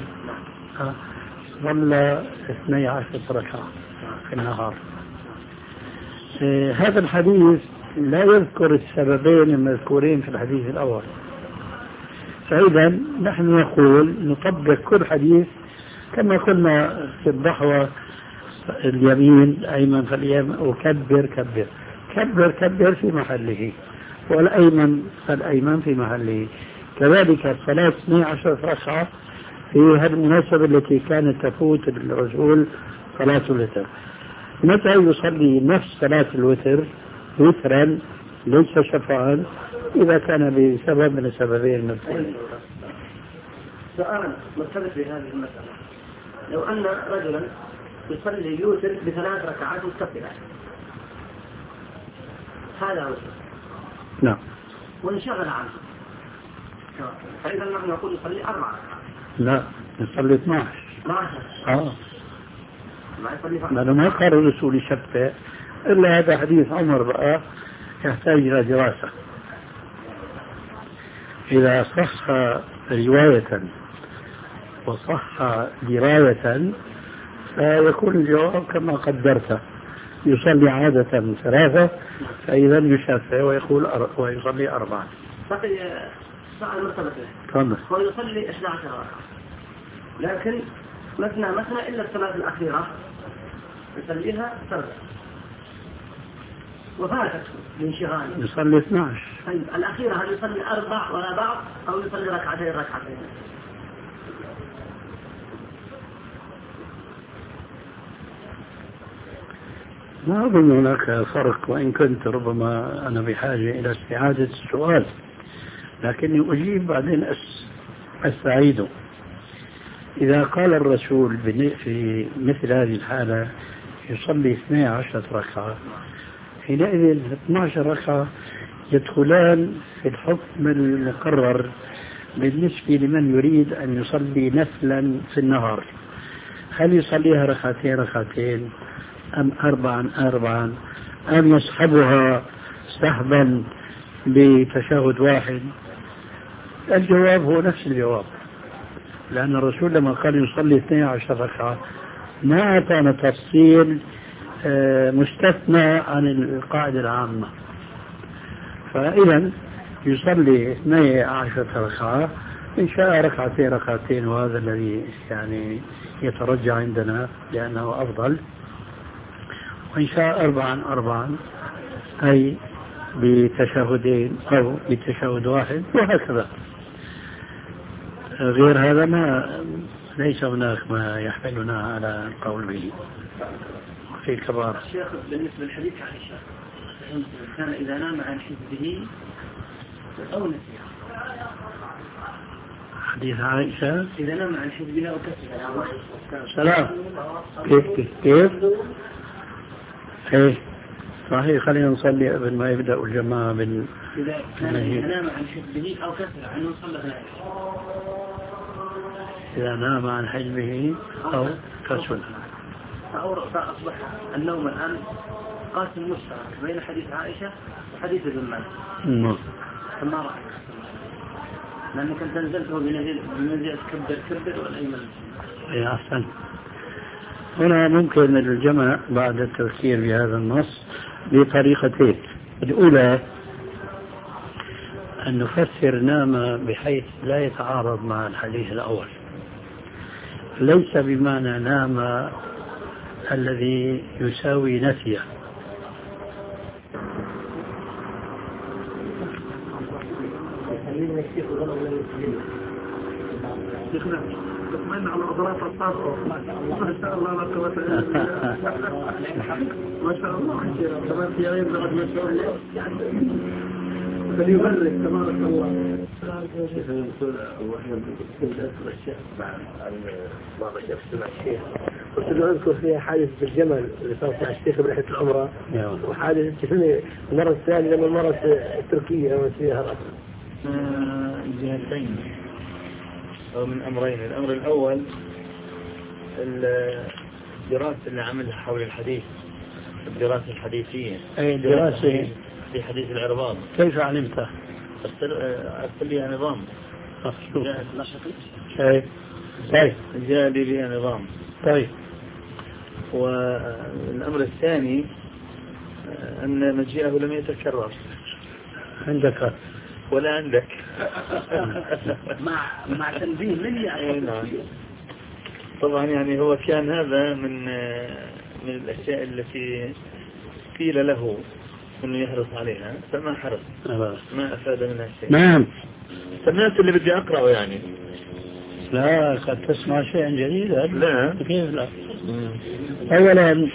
صلى اثني عشر ركعة في النهار. هذا الحديث لا يذكر السببين المذكورين في الحديث الأول. فإذا نحن نقول نطبق كل حديث كما قلنا في الضحوة اليمين الأيمن فاليمين وكبر كبر كبر كبر في محله والأيمن فالأيمن في محله. كذلك الصلاة اثني عشر ركعة في هذه المناسبة التي كانت تفوت الرسول صلاة الوتر، متى يصلي نفس صلاة الوتر وترا ليس شفعا إذا كان بسبب من السببين المذكورين؟ سؤال مرتبط بهذه المسألة. لو أن رجلا يصلي الوتر بثلاث ركعات متصلة، هذا وتر. نعم. وانشغل عنه، فإذا نحن نقول يصلي أربع ركعات. لا، يصلي اثناشر. اثناشر. اه. ما يصلي فقط. لأنه ما قال الرسول يشفع إلا هذا حديث عمر بقى يحتاج إلى دراسة. إذا صح رواية وصح دراية فيكون الجواب كما قدرت، يصلي عادة ثلاثة فإذا يشفع ويقول أر... ويصلي أربعة. بقي سؤال مرتبط تفضل. هو يصلي إحدى عشر ركعة، لكن مثنى مثنى إلا الصلاة الأخيرة يصليها سردا وفاتت بانشغاله. يصلي اثناشر. طيب الأخيرة هل يصلي أربع ولا بعض أو يصلي ركعتين ركعتين؟ ما أظن هناك فرق، وإن كنت ربما أنا بحاجة إلى استعادة السؤال، لكني أجيب بعدين أستعيده. إذا قال الرسول في مثل هذه الحالة يصلي اثني عشر ركعة، حينئذ اثني عشر ركعة يدخلان في الحكم المقرر بالنسبة لمن يريد أن يصلي نفلا في النهار. هل يصليها ركعتين ركعتين أم أربعا أربعا أم يسحبها سحبا بتشهد واحد؟ الجواب هو نفس الجواب، لأن الرسول لما قال يصلي اثني عشر ركعة ما أعطانا تفصيل مستثنى عن القاعدة العامة. فإذا يصلي اثني عشر ركعة إن شاء ركعتين ركعتين، وهذا الذي يعني يترجع عندنا لأنه أفضل، وإن شاء أربعا أربعا أي بتشهدين أو بتشهد واحد، وهكذا. غير هذا ما ليس هناك ما يحملنا على القول به في كبار. الشيخ بالنسبة للحديث عائشة كان إذا نام عن حزبه أو نسيه. حديث عائشة إذا نام عن حزبه أو كسر. سلام. كيف كيف كيف؟ إيه صحيح. خلينا نصلي قبل ما يبدأ الجماعة بال. إذا كان إذا نام عن حزبه أو كسر عنه صلى الله. إذا نام عن حزبه أو كسر. فأصبح النوم الآن قاسم مشترك بين حديث عائشة وحديث ابن مالك. فما رأيك؟ لأنك أنت نزلته بمنزلة كبر كبر والأيمن. يا أحسن. هنا ممكن الجمع بعد التفكير بهذا النص بطريقتين. الأولى أن نفسر نام بحيث لا يتعارض مع الحديث الأول، ليس بمعنى نام الذي يساوي نسيه. تطمئن على أضراف الطاقة. ما شاء الله لا قوة إلا بالله. ما شاء الله كمان في عين بعد ما شاء الله فليبرك تبارك الله. قلت له أذكر فيها حادث بالجمل اللي صار مع الشيخ برحلة العمرة، وحادث تفهمني المرة الثانية لما المرة التركية أو فيها جهتين أو من أمرين. الأمر الأول الدراسة اللي عملها حول الحديث، الدراسة الحديثية. أي دراسة في حديث العرباض. كيف علمتها؟ أرسل لي نظام. طيب طيب جاء لي بها نظام. طيب. والأمر الثاني أن مجيئه لم يتكرر عندك ولا عندك. مع مع تنبيه مني. نعم. طبعا يعني هو كان هذا من من الأشياء التي قيل له أنه يحرص عليها فما حرص، ما أفاد منها شيء. نعم. سمعت اللي بدي أقرأه يعني لا قد تسمع شيئا جديدا. لا كيف لا؟ أولا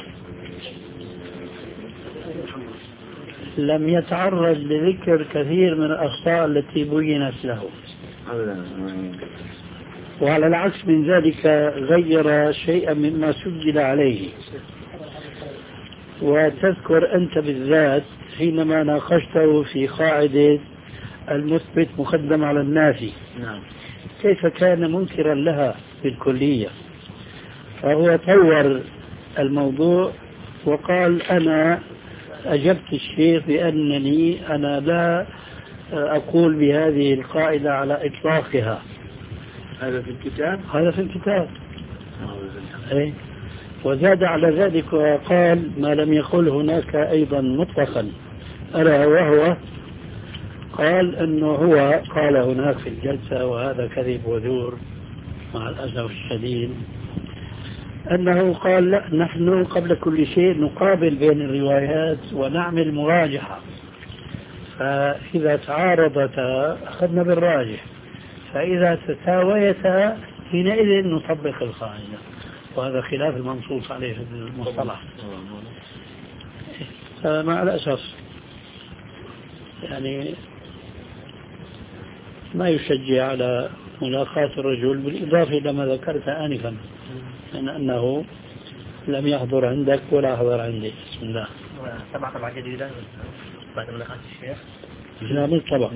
لم يتعرض لذكر كثير من الأخطاء التي بينت له، وعلى العكس من ذلك غير شيئا مما سجل عليه. وتذكر أنت بالذات حينما ناقشته في قاعدة المثبت مقدم على النافي كيف كان منكرا لها بالكلية، فهو طور الموضوع وقال أنا أجبت الشيخ بأنني أنا لا أقول بهذه القاعدة على إطلاقها. هذا في الكتاب هذا في الكتاب أي. وزاد على ذلك وقال ما لم يقل هناك أيضا مطلقا، ألا وهو قال أنه هو قال هناك في الجلسة، وهذا كذب وزور مع الأسف الشديد، أنه قال لا نحن قبل كل شيء نقابل بين الروايات ونعمل مراجحة، فإذا تعارضتا أخذنا بالراجح، فإذا تساويتا حينئذ نطبق القاعدة، وهذا خلاف المنصوص عليه في المصطلح. مع الأسف يعني ما يشجع على ملاقاة الرجل، بالإضافة إلى ما ذكرت آنفا من أنه لم يحضر عندك ولا حضر عندي. بسم الله. طبعا طبعا جديدة بعد ملاقاة الشيخ. لا مش طبعا.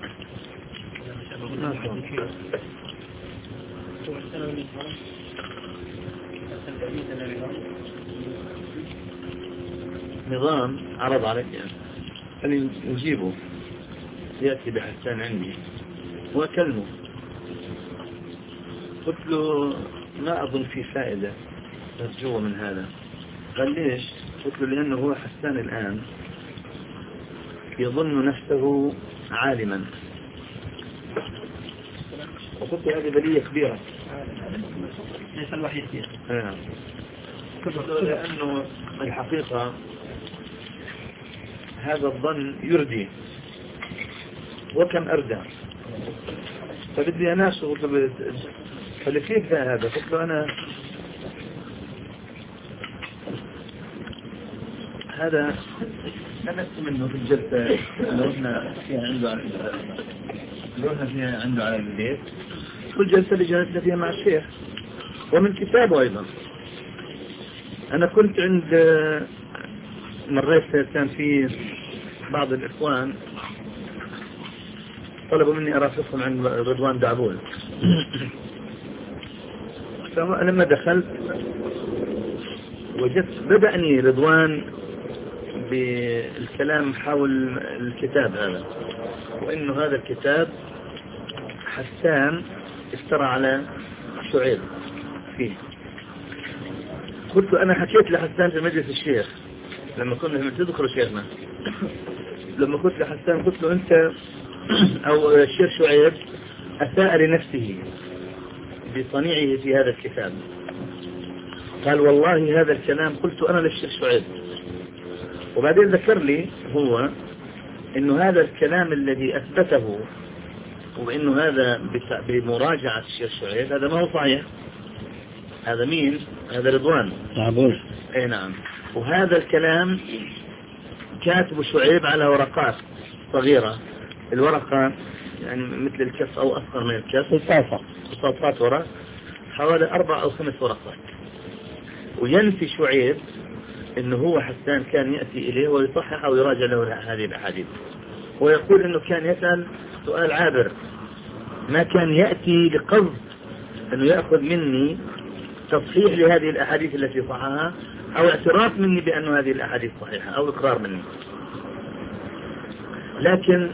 نظام عرض عليك أن يجيبه، يأتي بحسان عندي وأكلمه، قلت له ما أظن في فائدة نرجوه من هذا. قال ليش؟ قلت له لأنه هو حسان الآن يظن نفسه عالما، وقلت هذه بلية كبيرة ليس الوحيد فيها. آه. قلت له لأنه الحقيقة هذا الظن يردي وكم أردى، فبدي أناس قلت له قال كيف هذا؟ قلت له أنا هذا سمعت منه في الجلسة اللي رحنا فيها عنده على اللي رحنا فيها عنده على البيت، والجلسة اللي جلسنا فيها مع الشيخ، ومن كتابه أيضا. أنا كنت عند مريت كان في بعض الإخوان طلبوا مني أرافقهم عن رضوان دعبول، فلما دخلت وجدت بدأني رضوان بالكلام حول الكتاب هذا، وإنه هذا الكتاب حسان افترى على شعيب فيه. قلت أنا حكيت لحسان في مجلس الشيخ لما كنا تذكروا شيخنا، لما قلت لحسان قلت له أنت أو الشيخ شعيب أساء لنفسه بصنيعه في هذا الكتاب. قال والله هذا الكلام قلت أنا للشيخ شعيب، وبعدين ذكر لي هو إنه هذا الكلام الذي أثبته وإنه هذا بمراجعة الشيخ شعيب هذا ما هو صحيح. هذا مين؟ هذا رضوان دعبول. اي نعم. وهذا الكلام كاتب شعيب على ورقات صغيرة، الورقة يعني مثل الكف أو أصغر من الكف، قصاصة قصاصات ورق حوالي أربع أو خمس ورقات. وينفي شعيب إنه هو حسان كان يأتي إليه ويصحح أو يراجع له هذه الأحاديث، ويقول إنه كان يسأل سؤال عابر، ما كان يأتي لقصد إنه يأخذ مني تصحيح لهذه الأحاديث التي صححها أو اعتراف مني بأن هذه الأحاديث صحيحة أو إقرار مني. لكن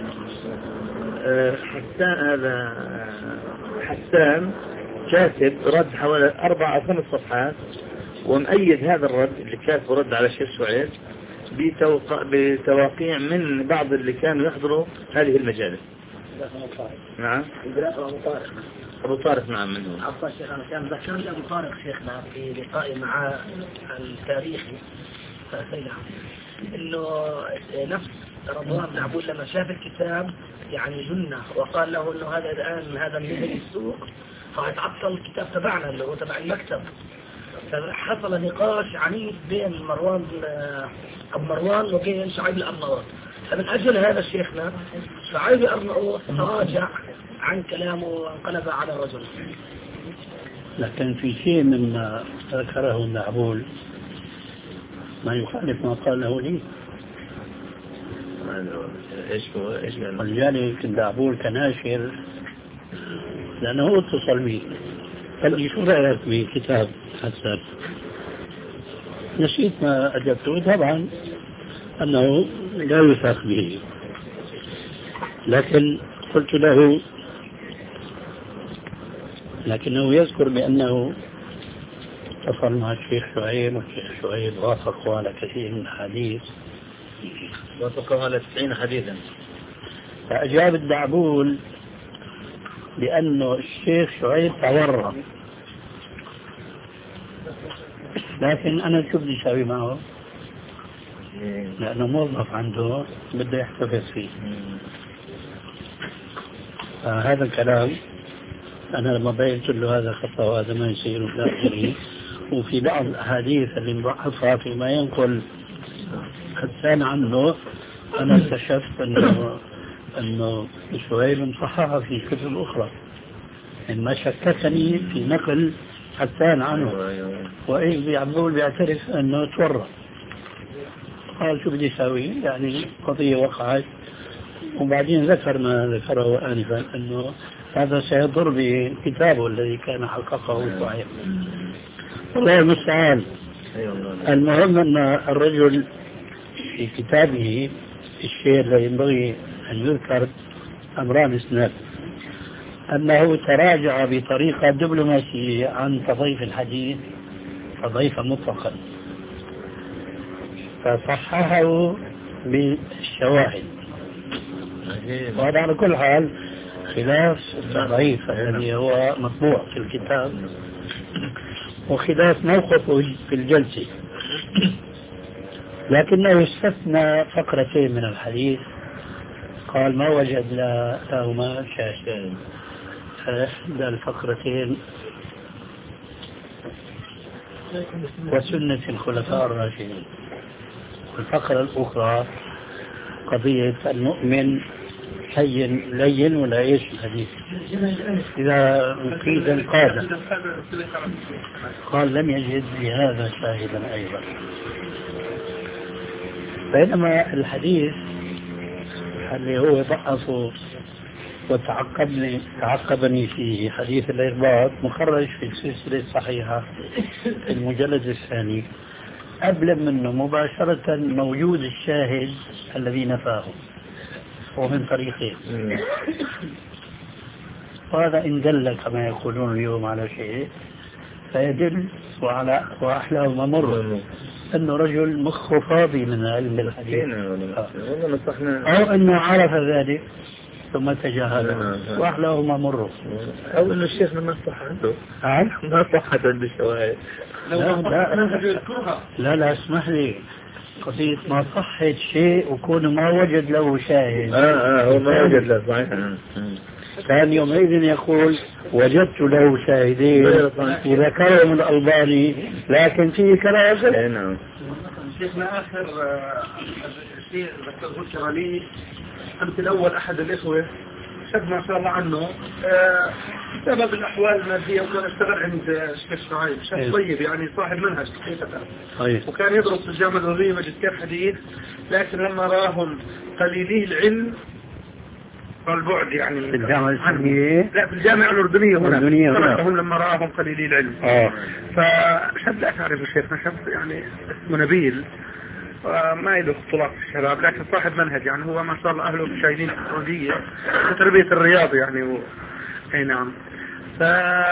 حسان هذا حسان كاتب رد حوالي أربع أو خمس صفحات، ومؤيد هذا الرد اللي كاتب رد على الشيخ شعيب بتواقيع من بعض اللي كانوا يحضروا هذه المجالس. نعم. أبو طارق. أبو طارق نعم منه. عفوا شيخ، أنا كان ذكرني أبو طارق شيخنا في لقائي مع التاريخي إنه نفس رضوان بن عبود لما شاف الكتاب يعني جنة، وقال له إنه هذا الآن هذا من السوق فهيتعطل الكتاب تبعنا اللي هو تبع المكتب. فحصل نقاش عنيف بين مروان أبو مروان وبين شعيب الأرناؤوط. فمن أجل هذا شيخنا شعيب الأرناؤوط تراجع عن كلامه وانقلب على الرجل. لكن في شيء مما ذكره النعبول ما يخالف ما قاله لي. ايش هو ايش قال؟ ولذلك النعبول كناشر لأنه اتصل بي قال لي شو رأيك بكتاب حسن؟ نسيت ما أجبته طبعا أنه لا يوثق به، لكن قلت له لكنه يذكر بأنه اتصل مع الشيخ شعيب والشيخ شعيب وافقوا على كثير من الحديث، وافقوا على تسعين حديثا. فأجاب الدعبول بأنه الشيخ شعيب تورط، لكن أنا شو بدي أسوي معه؟ لأنه موظف عنده بده يحتفظ فيه. فهذا الكلام أنا لما بينت له هذا خطأ وهذا ما يصير ولا آخره، وفي بعض الأحاديث اللي مضعفها فيما ينقل حسان عنه أنا اكتشفت أنه أنه شعيب صححها في كتب أخرى، إن ما شككني في نقل حسان عنه، وإيش بيعملوا بيعترف أنه تورط. قال شو بدي أسوي؟ يعني قضية وقعت، وبعدين ذكر ما ذكره آنفا أنه هذا سيضر بكتابه الذي كان حققه صحيح. والله المستعان. المهم أن الرجل في كتابه الشيء الذي ينبغي أن يذكر أمران اثنان: أنه تراجع بطريقة دبلوماسية عن تضيف الحديث تضيفا مطلقا، فصححه بالشواهد، وهذا على كل حال خلاف الضعيف الذي هو مطبوع في الكتاب، وخلاف موقفه في الجلسة. لكنه استثنى فقرتين من الحديث، قال ما وجد لهما شاهد. إحدى الفقرتين وسنة الخلفاء الراشدين، والفقرة الأخرى قضية المؤمن حي لين ولا ايش الحديث إذا قيد انقاذ. قال لم يجد لهذا شاهدا أيضا. بينما الحديث اللي هو ضعفه وتعقبني تعقبني فيه حديث الإرباط مخرج في السلسلة الصحيحة المجلد الثاني، قبل منه مباشرة موجود الشاهد الذي نفاه ومن طريقين. وهذا إن دل كما يقولون اليوم على شيء فيدل وعلى وأحلاه ممر أنه رجل مخه فاضي من علم الحديث، أو أنه عرف ذلك ثم تجاهله وأحلاه ممر، أو أنه الشيخ ما صح عنده ما صحت عنده الشواهد. لا لا, لا لا اسمح لي، قضية ما صحت شيء وكون ما وجد له شاهد. آه آه هو ما وجد له صحيح. كان يومئذ يقول وجدت له شاهدين وذكرهم الألباني، لكن فيه كلام. نعم. شيخنا آخر شيء ذكره لي أمس الأول أحد الإخوة شاب ما شاء الله عنه بسبب الأحوال المادية وكان اشتغل عند الشيخ شعيب، شاب طيب يعني صاحب منهج حقيقة، وكان يدرس في الجامعة الأردنية ماجستير حديث، لكن لما راهم قليلي العلم والبعد يعني في الجامعة الإسلامية، لا في الجامعة الأردنية هنا تركهم لما راهم قليلي العلم. آه. فشاب لا تعرف الشيخ، شاب يعني اسمه نبيل ما يدخل اختلاط في الشباب، لكن صاحب منهج يعني هو ما شاء الله أهله مشاهدين في السعودية في تربية الرياض يعني و... أي نعم. ف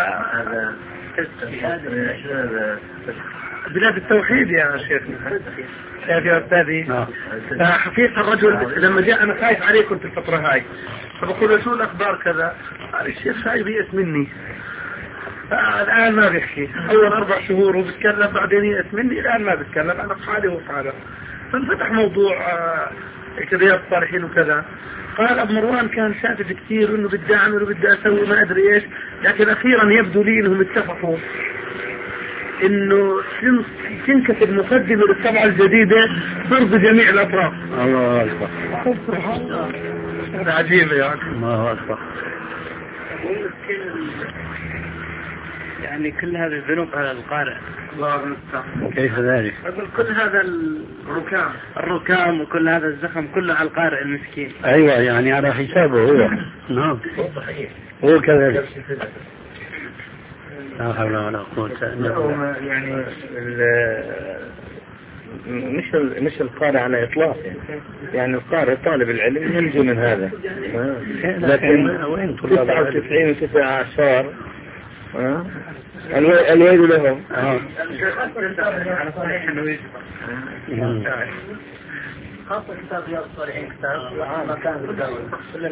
بلاد التوحيد يا شيخنا يا أستاذي. فحقيقة الرجل لما جاء أنا خايف عليه كنت الفترة هاي، فبقول له شو الأخبار كذا، قال الشيخ شايف يئس مني. الآن ما بيحكي، أول أربع شهور وبتكلم بعدين يئس مني، الآن ما بتكلم، أنا في حالي وفي حاله. فانفتح موضوع كرياض الصالحين وكذا، قال أبو مروان كان شادد كثير وإنه بدي أعمل وبدي أسوي ما أدري إيش، لكن أخيرا يبدو لي إنهم اتفقوا إنه تنكتب مقدمة للطبعة الجديدة ضرب جميع الأطراف. الله أكبر. هذا عجيب يعني. الله أكبر. يعني كل هذه الذنوب على القارئ. كيف ذلك؟ أقول كل هذا الركام الركام وكل هذا الزخم كله على القارئ المسكين. أيوة يعني على حسابه هو. نعم. هو كذلك. لا حول ولا قوة إلا بالله. يعني مش مش القارئ على إطلاق يعني. يعني القارئ طالب العلم ينجو من هذا. لكن وين تسعة وتسعين وتسعة عشر الويل لهم. خاصة كتاب رياض الصالحين كتاب ما كان بالدولة.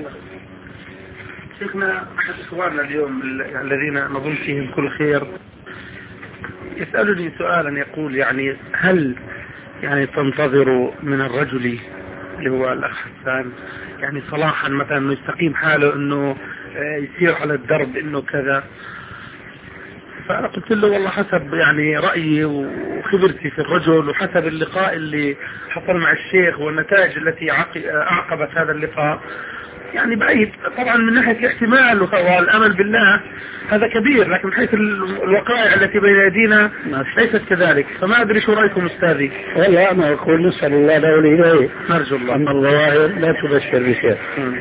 شيخنا أحد إخواننا اليوم الذين نظن فيهم كل خير يسألني سؤالا يقول يعني هل يعني تنتظر من الرجل اللي هو الأخ حسان يعني صلاحا مثلا انه يستقيم حاله انه يسير على الدرب انه كذا؟ فأنا قلت له والله حسب يعني رأيي وخبرتي في الرجل وحسب اللقاء اللي حصل مع الشيخ والنتائج التي أعقبت هذا اللقاء يعني بعيد طبعا من ناحية الاحتمال والأمل بالله هذا كبير، لكن من حيث الوقائع التي بين يدينا ليست كذلك. فما أدري شو رأيكم أستاذي؟ والله أنا أقول نسأل الله له ولإليه، نرجو الله أما الظواهر لا تبشر بخير.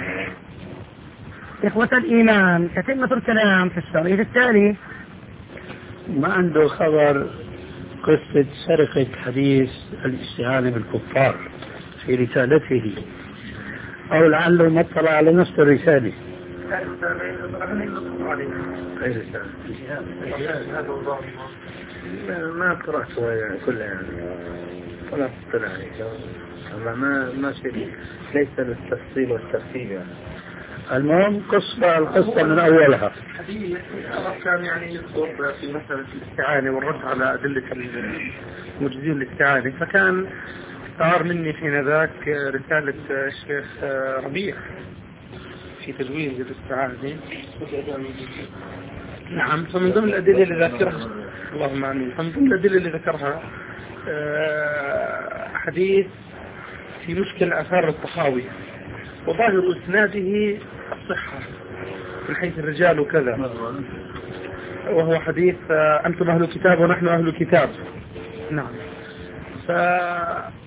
إخوة الإيمان، تتمة الكلام في الشريط التالي. ما عنده خبر قصة سرقة حديث الاستهانة بالكفار في رسالته، أو لعله ما اطلع على نفس الرسالة. ما قرأتها يعني كلها يعني ولا تطلع عليها ما ما شيء ليس للتفصيل والترتيب يعني. المهم قصة القصة من أولها. حديث كان يعني يذكر في مسألة الاستعانة والرد على أدلة المجزين الاستعانة، فكان استعار مني حين ذاك رسالة الشيخ ربيع في تجويز الاستعانة. نعم، فمن ضمن الأدلة اللي ذكرها اللهم آمين فمن ضمن الأدلة اللي ذكرها حديث في مشكل آثار الطحاوي وظاهر إسناده الصحة من حيث الرجال وكذا، وهو حديث أنتم أهل كتاب ونحن أهل كتاب. نعم. ف